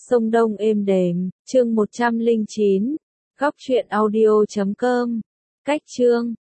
sông Đông êm đềm, chương 109, góc truyện audio.com, cách chương.